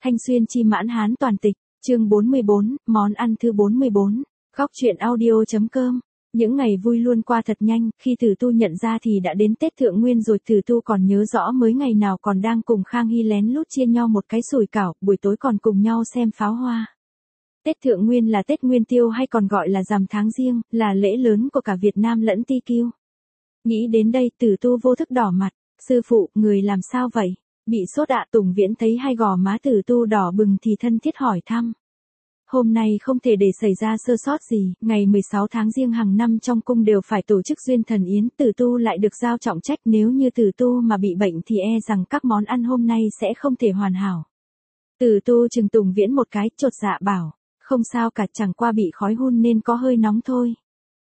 Thanh Xuyên chi mãn Hán toàn tịch, chương 44, món ăn thứ 44. Góc truyện audio.com. Những ngày vui luôn qua thật nhanh, khi Tử Tu nhận ra thì đã đến Tết Thượng Nguyên rồi. Tử Tu còn nhớ rõ mới ngày nào còn đang cùng Khang Hy lén lút chia nhau một cái sủi cảo, buổi tối còn cùng nhau xem pháo hoa. Tết Thượng Nguyên là Tết Nguyên Tiêu hay còn gọi là rằm tháng Giêng, là lễ lớn của cả Việt Nam lẫn Ti Kiêu. Nghĩ đến đây, Tử Tu vô thức đỏ mặt. Sư phụ, người làm sao vậy? Bị sốt ạ? Tùng Viễn thấy hai gò má Tử Tu đỏ bừng thì thân thiết hỏi thăm. Hôm nay không thể để xảy ra sơ sót gì, ngày 16 tháng Giêng hàng năm trong cung đều phải tổ chức duyên thần yến, Tử Tu lại được giao trọng trách, nếu như Tử Tu mà bị bệnh thì e rằng các món ăn hôm nay sẽ không thể hoàn hảo. Tử Tu chừng Tùng Viễn một cái, chột dạ bảo, không sao cả, chẳng qua bị khói hun nên có hơi nóng thôi.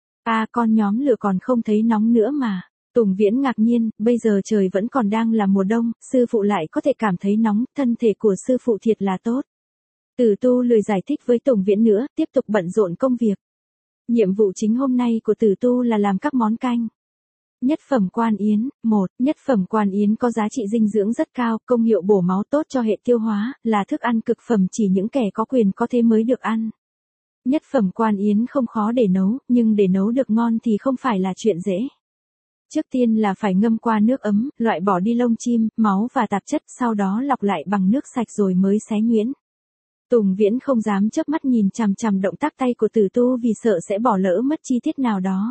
Con nhóm lửa còn không thấy nóng nữa mà. Tùng Viễn ngạc nhiên, bây giờ trời vẫn còn đang là mùa đông, sư phụ lại có thể cảm thấy nóng, thân thể của sư phụ thiệt là tốt. Tử Tu lười giải thích với Tùng Viễn nữa, tiếp tục bận rộn công việc. Nhiệm vụ chính hôm nay của Tử Tu là làm các món canh. Nhất phẩm quan yến. 1. Nhất phẩm quan yến có giá trị dinh dưỡng rất cao, công hiệu bổ máu, tốt cho hệ tiêu hóa, là thức ăn cực phẩm chỉ những kẻ có quyền có thế mới được ăn. Nhất phẩm quan yến không khó để nấu, nhưng để nấu được ngon thì không phải là chuyện dễ. Trước tiên là phải ngâm qua nước ấm, loại bỏ đi lông chim, máu và tạp chất, sau đó lọc lại bằng nước sạch rồi mới xé nhuyễn. Tùng Viễn không dám chớp mắt nhìn chằm chằm động tác tay của Tử Tu vì sợ sẽ bỏ lỡ mất chi tiết nào đó.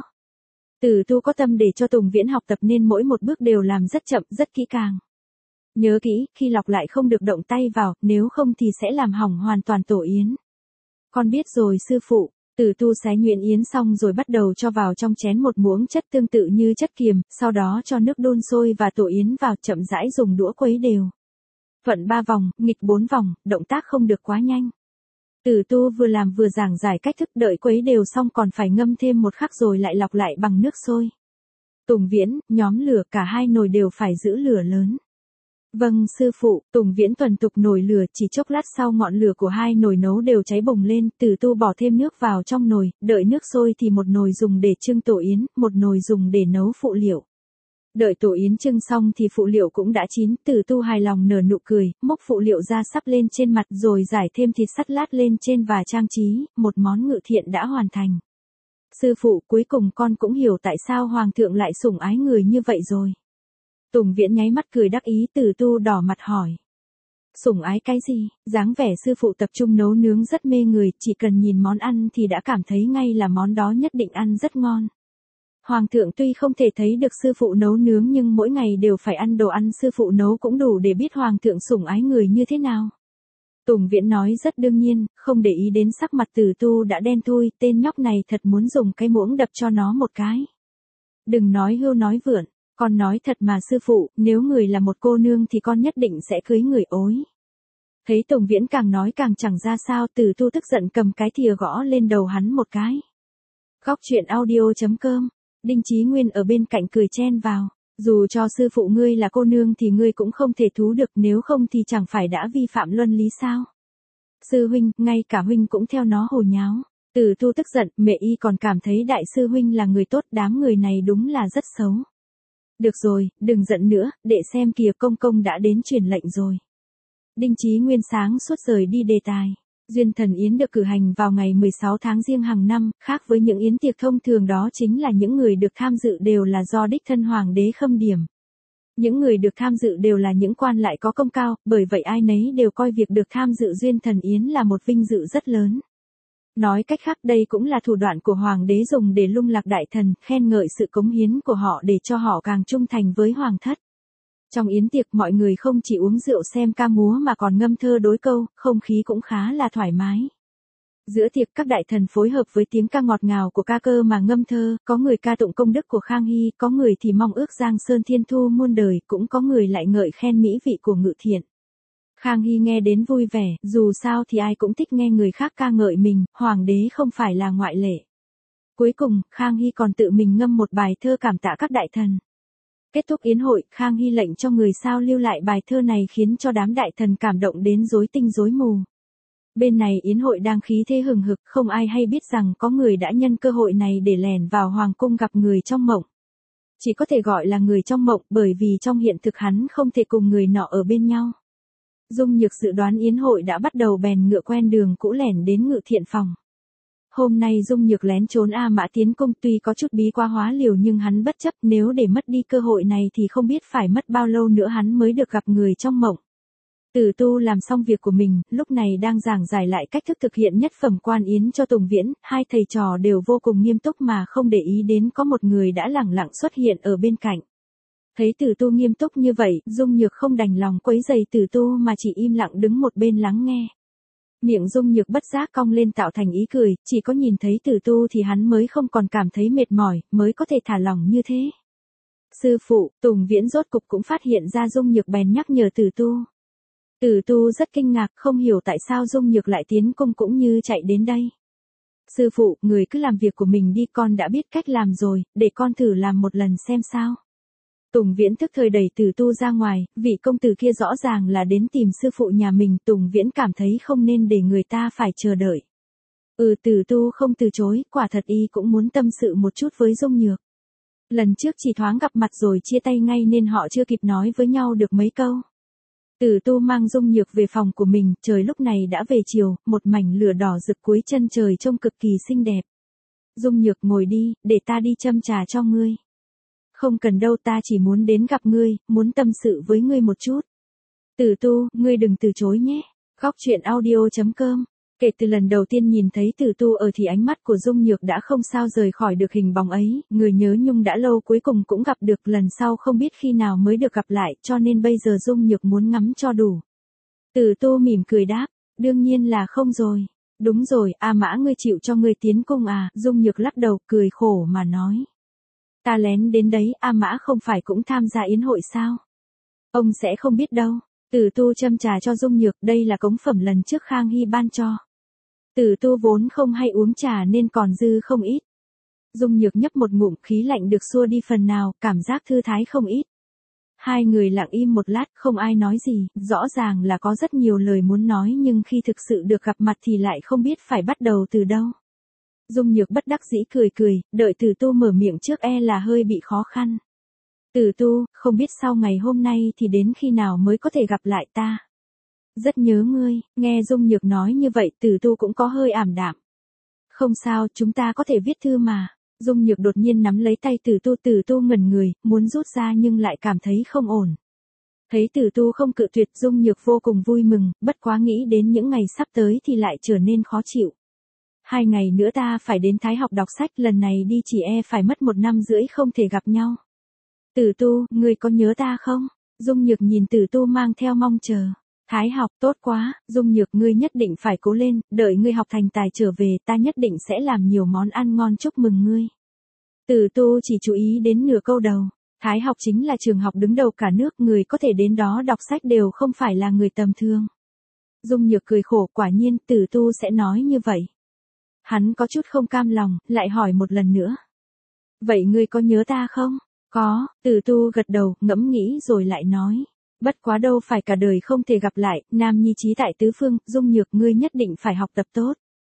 Tử Tu có tâm để cho Tùng Viễn học tập nên mỗi một bước đều làm rất chậm, rất kỹ càng. Nhớ kỹ, khi lọc lại không được động tay vào, nếu không thì sẽ làm hỏng hoàn toàn tổ yến. Con biết rồi sư phụ. Tử Tu xé nhuyễn yến xong rồi bắt đầu cho vào trong chén một muỗng chất tương tự như chất kiềm, sau đó cho nước đun sôi và tổ yến vào, chậm rãi dùng đũa khuấy đều. Thuận 3 vòng, nghịch 4 vòng, động tác không được quá nhanh. Tử Tu vừa làm vừa giảng giải cách thức, đợi khuấy đều xong còn phải ngâm thêm một khắc rồi lại lọc lại bằng nước sôi. Tùng Viễn, nhóm lửa, cả hai nồi đều phải giữ lửa lớn. Vâng sư phụ. Tùng Viễn thuần thục nồi lửa, chỉ chốc lát sau ngọn lửa của hai nồi nấu đều cháy bùng lên, Tử Tu bỏ thêm nước vào trong nồi, đợi nước sôi thì một nồi dùng để trưng tổ yến, một nồi dùng để nấu phụ liệu. Đợi tổ yến trưng xong thì phụ liệu cũng đã chín, Tử Tu hài lòng nở nụ cười, múc phụ liệu ra sắp lên trên mặt rồi rải thêm thịt sắt lát lên trên và trang trí, một món ngự thiện đã hoàn thành. Sư phụ, cuối cùng con cũng hiểu tại sao Hoàng thượng lại sủng ái người như vậy rồi. Tùng Viễn nháy mắt cười đắc ý. Tử Tu đỏ mặt hỏi. Sủng ái cái gì? Dáng vẻ sư phụ tập trung nấu nướng rất mê người, chỉ cần nhìn món ăn thì đã cảm thấy ngay là món đó nhất định ăn rất ngon. Hoàng thượng tuy không thể thấy được sư phụ nấu nướng nhưng mỗi ngày đều phải ăn đồ ăn sư phụ nấu cũng đủ để biết Hoàng thượng sủng ái người như thế nào. Tùng Viễn nói rất đương nhiên, không để ý đến sắc mặt Tử Tu đã đen thui, tên nhóc này thật muốn dùng cái muỗng đập cho nó một cái. Đừng nói hưu nói vượn. Con nói thật mà sư phụ, nếu người là một cô nương thì con nhất định sẽ cưới người ối. Thấy Tùng Viễn càng nói càng chẳng ra sao, Tử Tu tức giận cầm cái thìa gõ lên đầu hắn một cái. Góc truyện audio.com. Đinh Chí Nguyên ở bên cạnh cười chen vào. Dù cho sư phụ ngươi là cô nương thì ngươi cũng không thể thú được, nếu không thì chẳng phải đã vi phạm luân lý sao. Sư huynh, ngay cả huynh cũng theo nó hồ nháo. Tử Tu tức giận, mẹ y còn cảm thấy đại sư huynh là người tốt, đám người này đúng là rất xấu. Được rồi, đừng giận nữa, để xem kìa, công công đã đến truyền lệnh rồi. Đinh Chí Nguyên sáng suốt rời đi đề tài. Duyên thần yến được cử hành vào ngày 16 tháng Giêng hàng năm, khác với những yến tiệc thông thường đó chính là những người được tham dự đều là do đích thân hoàng đế khâm điểm. Những người được tham dự đều là những quan lại có công cao, bởi vậy ai nấy đều coi việc được tham dự duyên thần yến là một vinh dự rất lớn. Nói cách khác, đây cũng là thủ đoạn của hoàng đế dùng để lung lạc đại thần, khen ngợi sự cống hiến của họ để cho họ càng trung thành với hoàng thất. Trong yến tiệc mọi người không chỉ uống rượu xem ca múa mà còn ngâm thơ đối câu, không khí cũng khá là thoải mái. Giữa tiệc các đại thần phối hợp với tiếng ca ngọt ngào của ca cơ mà ngâm thơ, có người ca tụng công đức của Khang Hy, có người thì mong ước Giang Sơn Thiên Thu muôn đời, cũng có người lại ngợi khen mỹ vị của Ngự Thiện. Khang Hy nghe đến vui vẻ, dù sao thì ai cũng thích nghe người khác ca ngợi mình, hoàng đế không phải là ngoại lệ. Cuối cùng, Khang Hy còn tự mình ngâm một bài thơ cảm tạ các đại thần. Kết thúc yến hội, Khang Hy lệnh cho người sao lưu lại bài thơ này khiến cho đám đại thần cảm động đến rối tinh rối mù. Bên này yến hội đang khí thế hừng hực, không ai hay biết rằng có người đã nhân cơ hội này để lẻn vào hoàng cung gặp người trong mộng. Chỉ có thể gọi là người trong mộng bởi vì trong hiện thực hắn không thể cùng người nọ ở bên nhau. Dung Nhược dự đoán yến hội đã bắt đầu bèn ngựa quen đường cũ lẻn đến Ngự Thiện phòng. Hôm nay Dung Nhược lén trốn A Mã tiến cung tuy có chút bí quá hóa liều nhưng hắn bất chấp, nếu để mất đi cơ hội này thì không biết phải mất bao lâu nữa hắn mới được gặp người trong mộng. Tử Tu làm xong việc của mình, lúc này đang giảng giải lại cách thức thực hiện nhất phẩm quan yến cho Tùng Viễn, hai thầy trò đều vô cùng nghiêm túc mà không để ý đến có một người đã lẳng lặng xuất hiện ở bên cạnh. Thấy Tử Tu nghiêm túc như vậy, Dung Nhược không đành lòng quấy rầy Tử Tu mà chỉ im lặng đứng một bên lắng nghe. Miệng Dung Nhược bất giác cong lên tạo thành ý cười, chỉ có nhìn thấy Tử Tu thì hắn mới không còn cảm thấy mệt mỏi, mới có thể thả lỏng như thế. Sư phụ, Tùng Viễn rốt cục cũng phát hiện ra Dung Nhược bèn nhắc nhở Tử Tu. Tử Tu rất kinh ngạc, không hiểu tại sao Dung Nhược lại tiến cung cũng như chạy đến đây. Sư phụ, người cứ làm việc của mình đi, con đã biết cách làm rồi, để con thử làm một lần xem sao. Tùng Viễn thức thời đẩy Tử Tu ra ngoài, vị công tử kia rõ ràng là đến tìm sư phụ nhà mình, Tùng Viễn cảm thấy không nên để người ta phải chờ đợi. Tử Tu không từ chối, quả thật y cũng muốn tâm sự một chút với Dung Nhược. Lần trước chỉ thoáng gặp mặt rồi chia tay ngay nên họ chưa kịp nói với nhau được mấy câu. Tử Tu mang Dung Nhược về phòng của mình, trời lúc này đã về chiều, một mảnh lửa đỏ rực cuối chân trời trông cực kỳ xinh đẹp. Dung Nhược ngồi đi, để ta đi châm trà cho ngươi. Không cần đâu, ta chỉ muốn đến gặp ngươi, muốn tâm sự với ngươi một chút. Tử Tu, ngươi đừng từ chối nhé. Góc truyện audio.com. Kể từ lần đầu tiên nhìn thấy Tử Tu ở thì ánh mắt của Dung Nhược đã không sao rời khỏi được hình bóng ấy, người nhớ nhung đã lâu cuối cùng cũng gặp được, lần sau không biết khi nào mới được gặp lại, cho nên bây giờ Dung Nhược muốn ngắm cho đủ. Tử Tu mỉm cười đáp, đương nhiên là không rồi. Đúng rồi, A Mã ngươi chịu cho ngươi tiến cung à? Dung Nhược lắc đầu cười khổ mà nói. Ta lén đến đấy, A Mã không phải cũng tham gia yến hội sao? Ông sẽ không biết đâu. Tử Tu châm trà cho Dung Nhược, đây là cống phẩm lần trước Khang Hy ban cho. Tử Tu vốn không hay uống trà nên còn dư không ít. Dung Nhược nhấp một ngụm, khí lạnh được xua đi phần nào, cảm giác thư thái không ít. Hai người lặng im một lát, không ai nói gì, rõ ràng là có rất nhiều lời muốn nói nhưng khi thực sự được gặp mặt thì lại không biết phải bắt đầu từ đâu. Dung Nhược bất đắc dĩ cười cười, đợi Tử Tu mở miệng trước e là hơi bị khó khăn. Tử Tu, không biết sau ngày hôm nay thì đến khi nào mới có thể gặp lại ta. Rất nhớ ngươi, nghe Dung Nhược nói như vậy Tử Tu cũng có hơi ảm đạm. Không sao, chúng ta có thể viết thư mà. Dung Nhược đột nhiên nắm lấy tay Tử Tu ngẩn người, muốn rút ra nhưng lại cảm thấy không ổn. Thấy Tử Tu không cự tuyệt, Dung Nhược vô cùng vui mừng, bất quá nghĩ đến những ngày sắp tới thì lại trở nên khó chịu. 2 ngày nữa ta phải đến Thái học đọc sách, lần này đi chỉ e phải mất 1 năm rưỡi không thể gặp nhau. Tử Tu, ngươi có nhớ ta không? Dung Nhược nhìn Tử Tu mang theo mong chờ. Thái học, tốt quá, Dung Nhược ngươi nhất định phải cố lên, đợi ngươi học thành tài trở về ta nhất định sẽ làm nhiều món ăn ngon chúc mừng ngươi. Tử Tu chỉ chú ý đến nửa câu đầu. Thái học chính là trường học đứng đầu cả nước, người có thể đến đó đọc sách đều không phải là người tầm thường. Dung Nhược cười khổ, quả nhiên Tử Tu sẽ nói như vậy. Hắn có chút không cam lòng, lại hỏi một lần nữa. Vậy ngươi có nhớ ta không? Có, Tử Tu gật đầu, ngẫm nghĩ rồi lại nói. Bất quá đâu phải cả đời không thể gặp lại, nam nhi chí tại tứ phương, Dung Nhược ngươi nhất định phải học tập tốt.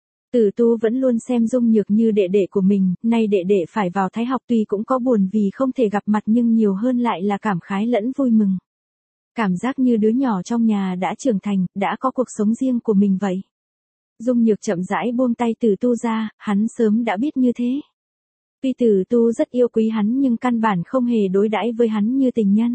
Tử Tu vẫn luôn xem Dung Nhược như đệ đệ của mình, nay đệ đệ phải vào Thái học tuy cũng có buồn vì không thể gặp mặt nhưng nhiều hơn lại là cảm khái lẫn vui mừng. Cảm giác như đứa nhỏ trong nhà đã trưởng thành, đã có cuộc sống riêng của mình vậy. Dung Nhược chậm rãi buông tay Tử Tu ra, hắn sớm đã biết như thế. Tuy Tử Tu rất yêu quý hắn nhưng căn bản không hề đối đãi với hắn như tình nhân.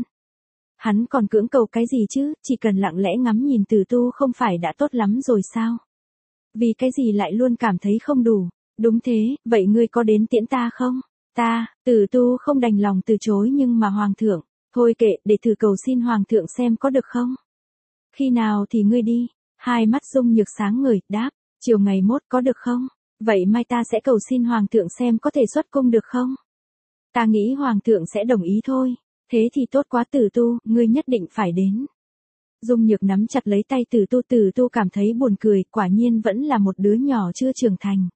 Hắn còn cưỡng cầu cái gì chứ, chỉ cần lặng lẽ ngắm nhìn Tử Tu không phải đã tốt lắm rồi sao? Vì cái gì lại luôn cảm thấy không đủ? Đúng thế, vậy ngươi có đến tiễn ta không? Ta, Tử Tu không đành lòng từ chối nhưng mà Hoàng thượng, thôi kệ, để thử cầu xin Hoàng thượng xem có được không? Khi nào thì ngươi đi? Hai mắt Dung Nhược sáng ngời, đáp, chiều ngày mốt có được không? Vậy mai ta sẽ cầu xin Hoàng thượng xem có thể xuất cung được không? Ta nghĩ Hoàng thượng sẽ đồng ý thôi. Thế thì tốt quá Tử Tu, ngươi nhất định phải đến. Dung Nhược nắm chặt lấy tay Tử Tu cảm thấy buồn cười, quả nhiên vẫn là một đứa nhỏ chưa trưởng thành.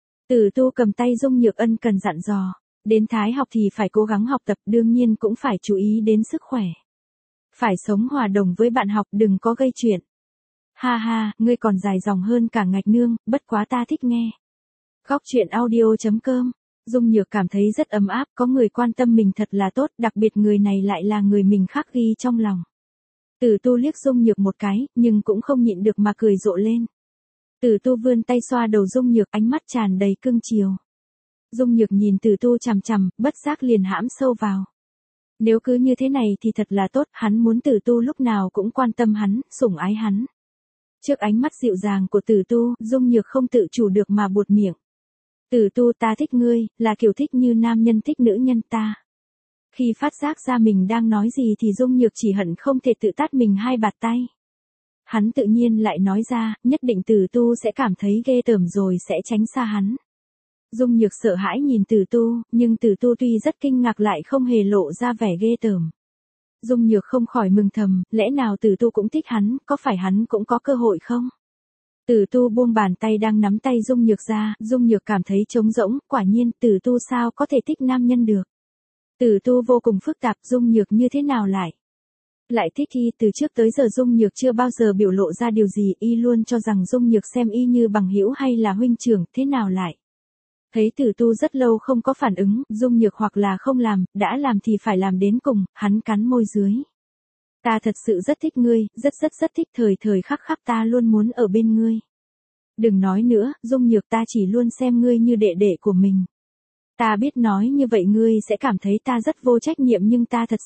Tử Tu cầm tay Dung Nhược ân cần dặn dò, đến Thái học thì phải cố gắng học tập, đương nhiên cũng phải chú ý đến sức khỏe. Phải sống hòa đồng với bạn học, đừng có gây chuyện. Ha ha, ngươi còn dài dòng hơn cả Ngạch Nương, bất quá ta thích nghe. Góc truyện audio.com. Dung Nhược cảm thấy rất ấm áp, có người quan tâm mình thật là tốt, đặc biệt người này lại là người mình khắc ghi trong lòng. Tử Tu liếc Dung Nhược một cái, nhưng cũng không nhịn được mà cười rộ lên. Tử Tu vươn tay xoa đầu Dung Nhược, ánh mắt tràn đầy cưng chiều. Dung Nhược nhìn Tử Tu chằm chằm, bất giác liền hãm sâu vào. Nếu cứ như thế này thì thật là tốt, hắn muốn Tử Tu lúc nào cũng quan tâm hắn, sủng ái hắn. Trước ánh mắt dịu dàng của Tử Tu, Dung Nhược không tự chủ được mà buột miệng. Tử Tu, ta thích ngươi, là kiểu thích như nam nhân thích nữ nhân ta. Khi phát giác ra mình đang nói gì thì Dung Nhược chỉ hận không thể tự tát mình 2 bạt tay. Hắn tự nhiên lại nói ra, nhất định Tử Tu sẽ cảm thấy ghê tởm rồi sẽ tránh xa hắn. Dung Nhược sợ hãi nhìn Tử Tu, nhưng Tử Tu tuy rất kinh ngạc lại không hề lộ ra vẻ ghê tởm. Dung Nhược không khỏi mừng thầm, lẽ nào Tử Tu cũng thích hắn, có phải hắn cũng có cơ hội không? Tử Tu buông bàn tay đang nắm tay Dung Nhược ra, Dung Nhược cảm thấy trống rỗng, quả nhiên Tử Tu sao có thể thích nam nhân được. Tử Tu vô cùng phức tạp, Dung Nhược như thế nào lại thích y. Từ trước tới giờ Dung Nhược chưa bao giờ biểu lộ ra điều gì, y luôn cho rằng Dung Nhược xem y như bằng hữu hay là huynh trưởng, thế nào lại. Thấy Tử Tu rất lâu không có phản ứng, Dung Nhược hoặc là không làm, đã làm thì phải làm đến cùng, hắn cắn môi dưới. Ta thật sự rất thích ngươi, rất thích, thời khắc ta luôn muốn ở bên ngươi. Đừng nói nữa, Dung Nhược, ta chỉ luôn xem ngươi như đệ đệ của mình. Ta biết nói như vậy ngươi sẽ cảm thấy ta rất vô trách nhiệm nhưng ta thật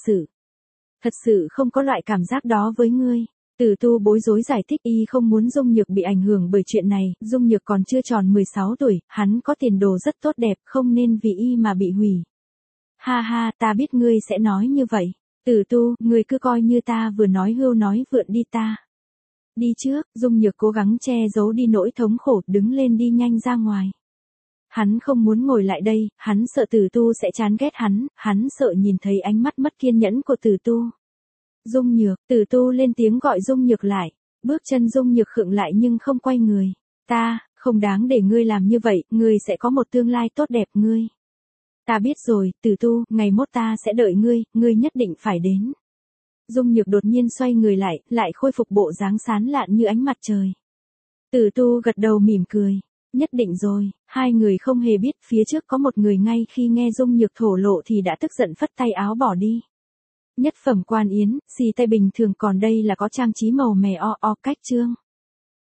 sự không có loại cảm giác đó với ngươi. Tử Tu bối rối giải thích, y không muốn Dung Nhược bị ảnh hưởng bởi chuyện này, Dung Nhược còn chưa tròn 16 tuổi, hắn có tiền đồ rất tốt đẹp, không nên vì y mà bị hủy. Ha ha, ta biết ngươi sẽ nói như vậy. Tử Tu, ngươi cứ coi như ta vừa nói hưu nói vượn đi ta. Đi trước, Dung Nhược cố gắng che giấu đi nỗi thống khổ, đứng lên đi nhanh ra ngoài. Hắn không muốn ngồi lại đây, hắn sợ Tử Tu sẽ chán ghét hắn sợ nhìn thấy ánh mắt mất kiên nhẫn của Tử Tu. Dung Nhược, Tử Tu lên tiếng gọi Dung Nhược lại. Bước chân Dung Nhược khựng lại nhưng không quay người. Ta, không đáng để ngươi làm như vậy, ngươi sẽ có một tương lai tốt đẹp ngươi. Ta biết rồi, Tử Tu, ngày mốt ta sẽ đợi ngươi nhất định phải đến. Dung Nhược đột nhiên xoay người lại khôi phục bộ dáng sán lạn như ánh mặt trời. Tử Tu gật đầu mỉm cười. Nhất định rồi, hai người không hề biết phía trước có một người ngay khi nghe Dung Nhược thổ lộ thì đã tức giận phất tay áo bỏ đi. Nhất phẩm quan yến, xì tay bình thường còn đây là có trang trí màu mè cách chương.